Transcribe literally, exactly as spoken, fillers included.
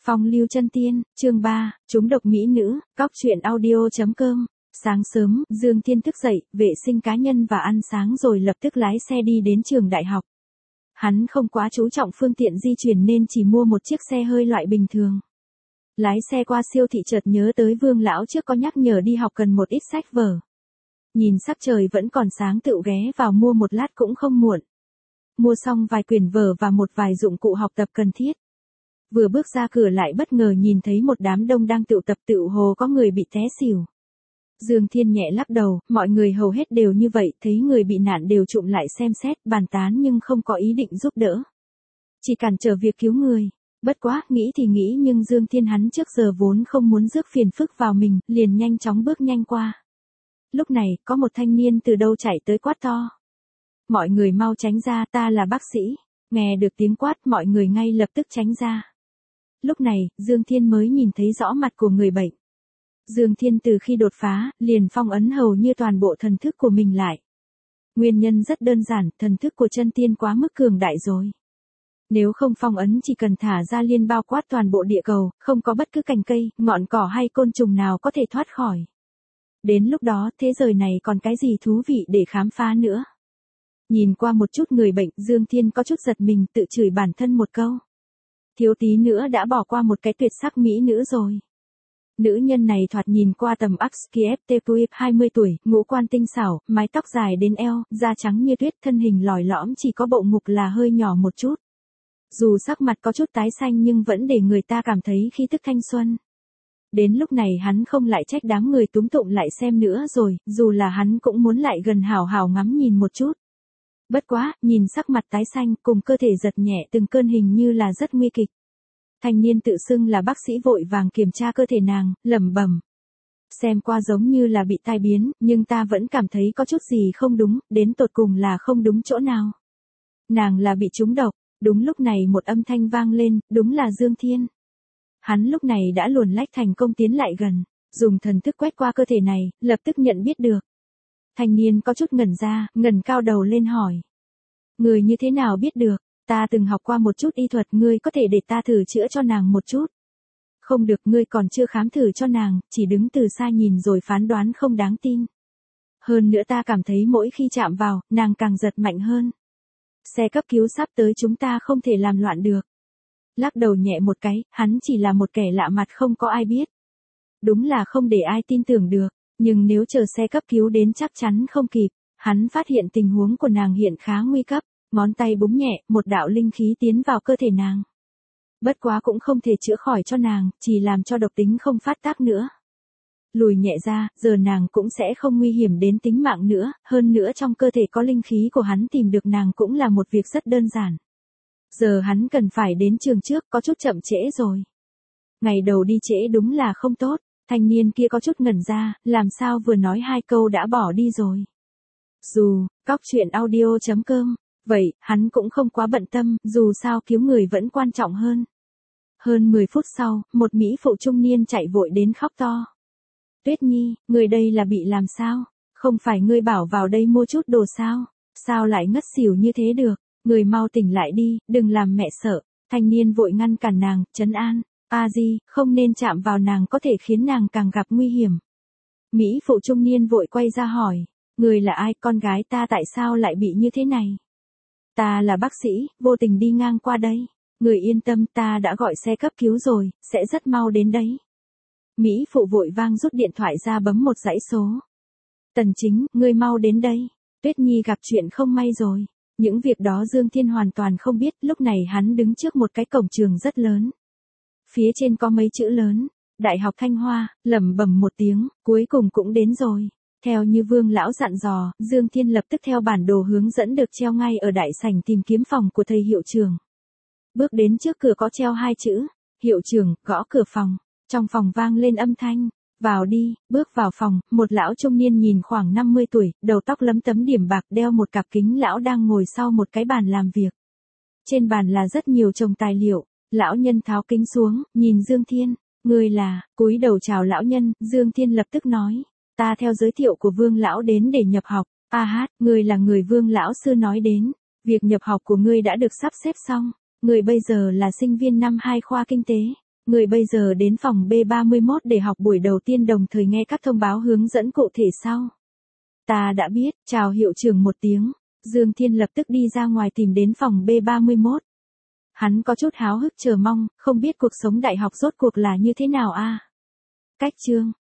Phong lưu chân tiên, chương ba, chúng độc mỹ nữ, cóc truyện audio chấm com. Sáng sớm, Dương Thiên thức dậy, vệ sinh cá nhân và ăn sáng rồi lập tức lái xe đi đến trường đại học. Hắn không quá chú trọng phương tiện di chuyển nên chỉ mua một chiếc xe hơi loại bình thường. Lái xe qua siêu thị chợt nhớ tới Vương lão trước có nhắc nhở đi học cần một ít sách vở. Nhìn sắc trời vẫn còn sáng tựu ghé vào mua một lát cũng không muộn. Mua xong vài quyển vở và một vài dụng cụ học tập cần thiết. Vừa bước ra cửa lại bất ngờ nhìn thấy một đám đông đang tụ tập tựu hồ có người bị té xỉu. Dương Thiên nhẹ lắc đầu, mọi người hầu hết đều như vậy, thấy người bị nạn đều trụm lại xem xét, bàn tán nhưng không có ý định giúp đỡ. Chỉ cản trở việc cứu người. Bất quá, nghĩ thì nghĩ nhưng Dương Thiên hắn trước giờ vốn không muốn rước phiền phức vào mình, liền nhanh chóng bước nhanh qua. Lúc này, có một thanh niên từ đâu chạy tới quát to. Mọi người mau tránh ra, ta là bác sĩ. Nghe được tiếng quát, mọi người ngay lập tức tránh ra. Lúc này, Dương Thiên mới nhìn thấy rõ mặt của người bệnh. Dương Thiên từ khi đột phá, liền phong ấn hầu như toàn bộ thần thức của mình lại. Nguyên nhân rất đơn giản, thần thức của chân tiên quá mức cường đại rồi. Nếu không phong ấn chỉ cần thả ra liên bao quát toàn bộ địa cầu, không có bất cứ cành cây, ngọn cỏ hay côn trùng nào có thể thoát khỏi. Đến lúc đó, thế giới này còn cái gì thú vị để khám phá nữa. Nhìn qua một chút người bệnh, Dương Thiên có chút giật mình, tự chửi bản thân một câu. Thiếu tí nữa đã bỏ qua một cái tuyệt sắc mỹ nữ rồi. Nữ nhân này thoạt nhìn qua tầm Akskiep Tepuip hai mươi tuổi, ngũ quan tinh xảo, mái tóc dài đến eo, da trắng như tuyết, thân hình lòi lõm chỉ có bộ ngực là hơi nhỏ một chút. Dù sắc mặt có chút tái xanh nhưng vẫn để người ta cảm thấy khí tức thanh xuân. Đến lúc này hắn không lại trách đám người túm tụm lại xem nữa rồi, dù là hắn cũng muốn lại gần hào hào ngắm nhìn một chút. Bất quá, nhìn sắc mặt tái xanh cùng cơ thể giật nhẹ từng cơn hình như là rất nguy kịch. Thanh niên tự xưng là bác sĩ vội vàng kiểm tra cơ thể nàng, lẩm bẩm. Xem qua giống như là bị tai biến, nhưng ta vẫn cảm thấy có chút gì không đúng, đến tột cùng là không đúng chỗ nào. Nàng là bị trúng độc, đúng lúc này một âm thanh vang lên, đúng là Dương Thiên. Hắn lúc này đã luồn lách thành công tiến lại gần, dùng thần thức quét qua cơ thể này, lập tức nhận biết được. Thanh niên có chút ngẩn ra, ngẩng cao đầu lên hỏi. Người như thế nào biết được, ta từng học qua một chút y thuật, ngươi có thể để ta thử chữa cho nàng một chút. Không được, ngươi còn chưa khám thử cho nàng, chỉ đứng từ xa nhìn rồi phán đoán không đáng tin. Hơn nữa ta cảm thấy mỗi khi chạm vào, nàng càng giật mạnh hơn. Xe cấp cứu sắp tới, chúng ta không thể làm loạn được. Lắc đầu nhẹ một cái, hắn chỉ là một kẻ lạ mặt không có ai biết. Đúng là không để ai tin tưởng được, nhưng nếu chờ xe cấp cứu đến chắc chắn không kịp. Hắn phát hiện tình huống của nàng hiện khá nguy cấp, ngón tay búng nhẹ, một đạo linh khí tiến vào cơ thể nàng. Bất quá cũng không thể chữa khỏi cho nàng, chỉ làm cho độc tính không phát tác nữa. Lùi nhẹ ra, giờ nàng cũng sẽ không nguy hiểm đến tính mạng nữa, hơn nữa trong cơ thể có linh khí của hắn tìm được nàng cũng là một việc rất đơn giản. Giờ hắn cần phải đến trường trước, có chút chậm trễ rồi. Ngày đầu đi trễ đúng là không tốt, thanh niên kia có chút ngẩn ra, làm sao vừa nói hai câu đã bỏ đi rồi. Dù, cóc truyện audio chấm com, vậy, hắn cũng không quá bận tâm, dù sao cứu người vẫn quan trọng hơn. Hơn mười phút sau, một mỹ phụ trung niên chạy vội đến khóc to. Tuyết Nhi, người đây là bị làm sao? Không phải ngươi bảo vào đây mua chút đồ sao? Sao lại ngất xỉu như thế được? Người mau tỉnh lại đi, đừng làm mẹ sợ. Thanh niên vội ngăn cản nàng, trấn an. A Di, không nên chạm vào nàng, có thể khiến nàng càng gặp nguy hiểm. Mỹ phụ trung niên vội quay ra hỏi. Người là ai, con gái ta tại sao lại bị như thế này? Ta là bác sĩ, vô tình đi ngang qua đây. Người yên tâm, ta đã gọi xe cấp cứu rồi, sẽ rất mau đến đấy. Mỹ phụ vội vang rút điện thoại ra bấm một dãy số. Tần Chính, ngươi mau đến đây. Tuyết Nhi gặp chuyện không may rồi. Những việc đó Dương Thiên hoàn toàn không biết, lúc này hắn đứng trước một cái cổng trường rất lớn. Phía trên có mấy chữ lớn, Đại học Thanh Hoa, lẩm bẩm một tiếng, cuối cùng cũng đến rồi. Theo như Vương lão dặn dò, Dương Thiên lập tức theo bản đồ hướng dẫn được treo ngay ở đại sảnh tìm kiếm phòng của thầy hiệu trưởng. Bước đến trước cửa có treo hai chữ, hiệu trưởng, gõ cửa phòng. Trong phòng vang lên âm thanh, vào đi. Bước vào phòng, một lão trung niên nhìn khoảng năm mươi tuổi, đầu tóc lấm tấm điểm bạc, đeo một cặp kính, lão đang ngồi sau một cái bàn làm việc. Trên bàn là rất nhiều chồng tài liệu, lão nhân tháo kính xuống, nhìn Dương Thiên, người là, cúi đầu chào lão nhân, Dương Thiên lập tức nói, ta theo giới thiệu của Vương lão đến để nhập học. A hát, người là người Vương lão sư nói đến, việc nhập học của ngươi đã được sắp xếp xong, người bây giờ là sinh viên năm hai khoa kinh tế. Người bây giờ đến phòng B ba mươi mốt để học buổi đầu tiên đồng thời nghe các thông báo hướng dẫn cụ thể sau. Ta đã biết, chào hiệu trưởng một tiếng. Dương Thiên lập tức đi ra ngoài tìm đến phòng B ba mươi mốt. Hắn có chút háo hức chờ mong, không biết cuộc sống đại học rốt cuộc là như thế nào a. Cách chương